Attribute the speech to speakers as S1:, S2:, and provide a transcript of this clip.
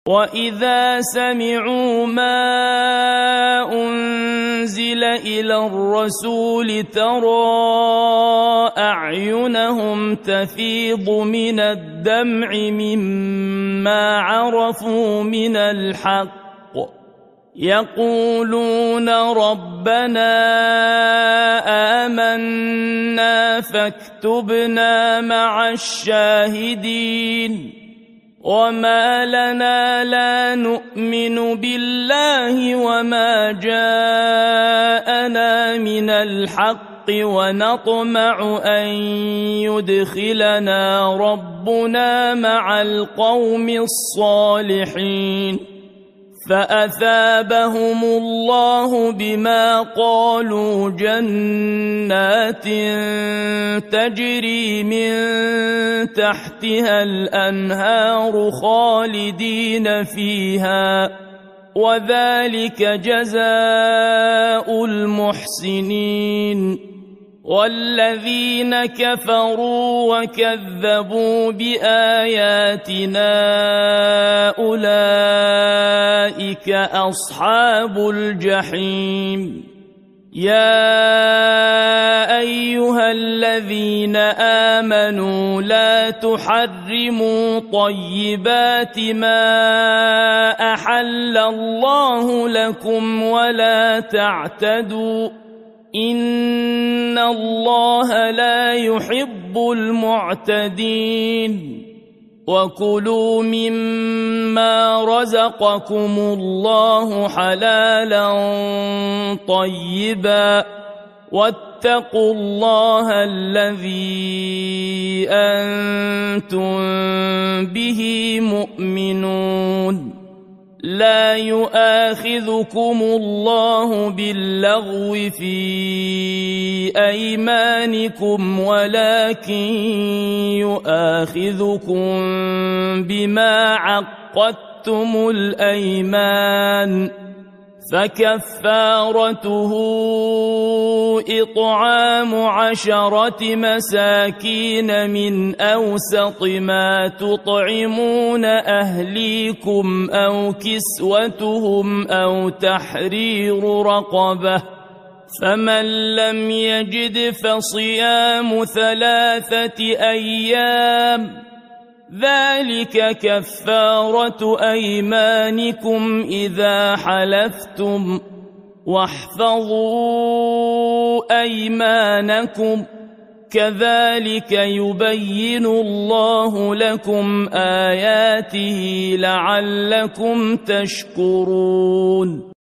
S1: وإذا سمعوا ما أنزل إلى الرسول ترى أعينهم تفيض من الدمع مما عرفوا من الحق يقولون ربنا آمنا فاكتبنا مع الشاهدين وما لنا لا نؤمن بالله وما جاءنا من الحق ونطمع أن يدخلنا ربنا مع القوم الصالحين فأثابهم الله بما قالوا جنات تجري من تحتها الأنهار خالدين فيها وذلك جزاء المحسنين والذين كفروا وكذبوا بآياتنا أولئك أصحاب الجحيم يا أيها الذين آمنوا لا تحرموا طيبات ما أحل الله لكم ولا تعتدوا إن الله لا يحب المعتدين وكلوا مما رزقكم الله حلالا طيبا واتقوا الله الذي أنتم به مؤمنون لا يؤاخذكم الله باللغو في أيمانكم ولكن يؤاخذكم بما عقدتم الأيمان فكفارته إطعام 10 مساكين من أوسط ما تطعمون أهليكم أو كسوتهم أو تحرير رقبة فمن لم يجد فصيام 3 أيام ذلك كفارة أيمانكم إذا حلفتم واحفظوا أيمانكم كذلك يبين الله لكم آياته لعلكم تشكرون